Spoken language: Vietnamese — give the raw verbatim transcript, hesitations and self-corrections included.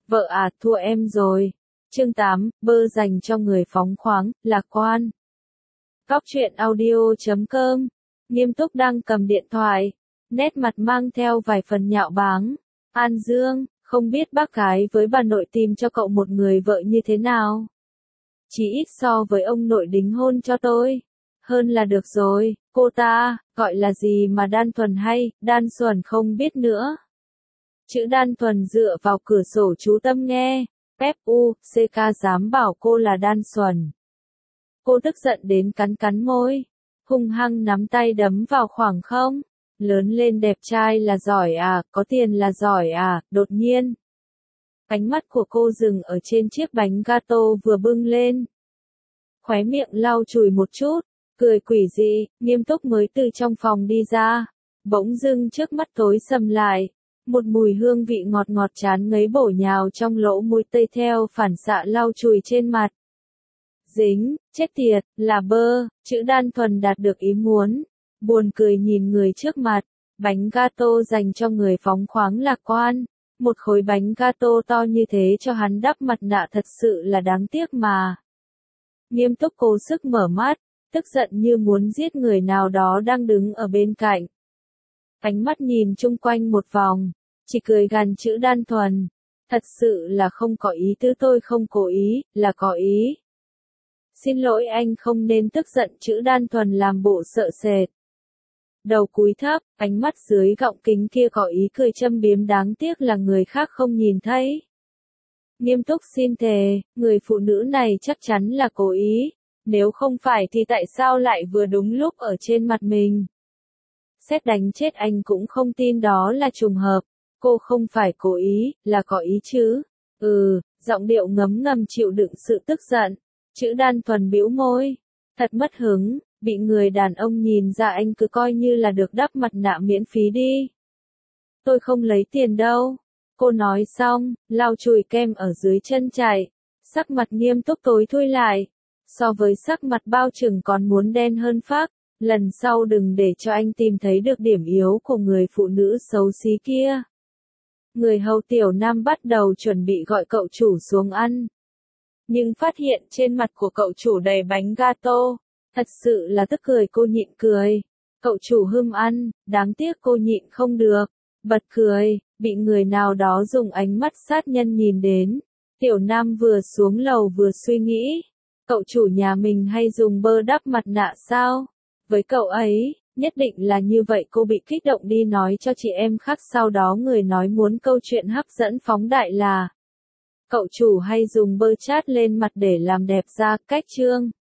Vợ à, thua em rồi. Chương tám, bơ dành cho người phóng khoáng, lạc quan. Góc truyện audio chấm com. Nghiêm túc đang cầm điện thoại, nét mặt mang theo vài phần nhạo báng. An Dương, không biết bác gái với bà nội tìm cho cậu một người vợ như thế nào? Chỉ ít so với ông nội đính hôn cho tôi. Hơn là được rồi, cô ta, gọi là gì mà đan thuần hay, đan xuẩn không biết nữa. Chữ đan thuần dựa vào cửa sổ chú tâm nghe, ép u, xê ca dám bảo cô là đan xuẩn. Cô tức giận đến cắn cắn môi, hung hăng nắm tay đấm vào khoảng không. Lớn lên đẹp trai là giỏi à, có tiền là giỏi à, đột nhiên. Ánh mắt của cô dừng ở trên chiếc bánh gato vừa bưng lên. Khóe miệng lau chùi một chút, cười quỷ dị, Nghiêm Túc mới từ trong phòng đi ra. Bỗng dưng trước mắt tối sầm lại, một mùi hương vị ngọt ngọt chán ngấy bổ nhào trong lỗ mũi tây theo phản xạ lau chùi trên mặt. Dính, chết tiệt, là bơ, chữ đan thuần đạt được ý muốn. Buồn cười nhìn người trước mặt, bánh gato dành cho người phóng khoáng lạc quan. Một khối bánh gato to như thế cho hắn đắp mặt nạ thật sự là đáng tiếc mà. Nghiêm Túc cố sức mở mắt, tức giận như muốn giết người nào đó đang đứng ở bên cạnh. Ánh mắt nhìn chung quanh một vòng, chỉ cười gằn chữ đan thuần. Thật sự là không có ý tứ, tôi không cố ý, là có ý. Xin lỗi anh, không nên tức giận, chữ đan thuần làm bộ sợ sệt. Đầu cúi thấp, ánh mắt dưới gọng kính kia có ý cười châm biếm, đáng tiếc là người khác không nhìn thấy. Nghiêm Túc xin thề, người phụ nữ này chắc chắn là cố ý, nếu không phải thì tại sao lại vừa đúng lúc ở trên mặt mình. Sét đánh chết anh cũng không tin đó là trùng hợp, cô không phải cố ý, là có ý chứ. Ừ, giọng điệu ngấm ngầm chịu đựng sự tức giận, chữ đan thuần bĩu môi, thật mất hứng. Bị người đàn ông nhìn ra anh cứ coi như là được đắp mặt nạ miễn phí đi. Tôi không lấy tiền đâu. Cô nói xong, lau chùi kem ở dưới chân chạy. Sắc mặt Nghiêm Túc tối thui lại. So với sắc mặt bao trừng còn muốn đen hơn phác. Lần sau đừng để cho anh tìm thấy được điểm yếu của người phụ nữ xấu xí kia. Người hầu Tiểu Nam bắt đầu chuẩn bị gọi cậu chủ xuống ăn. Nhưng phát hiện trên mặt của cậu chủ đầy bánh gato. Thật sự là tức cười, cô nhịn cười. Cậu chủ hưng ăn, đáng tiếc cô nhịn không được. Bật cười, bị người nào đó dùng ánh mắt sát nhân nhìn đến. Tiểu Nam vừa xuống lầu vừa suy nghĩ. Cậu chủ nhà mình hay dùng bơ đắp mặt nạ sao? Với cậu ấy, nhất định là như vậy. Cô bị kích động đi nói cho chị em khác. Sau đó người nói muốn câu chuyện hấp dẫn phóng đại là cậu chủ hay dùng bơ chát lên mặt để làm đẹp da. Cách chương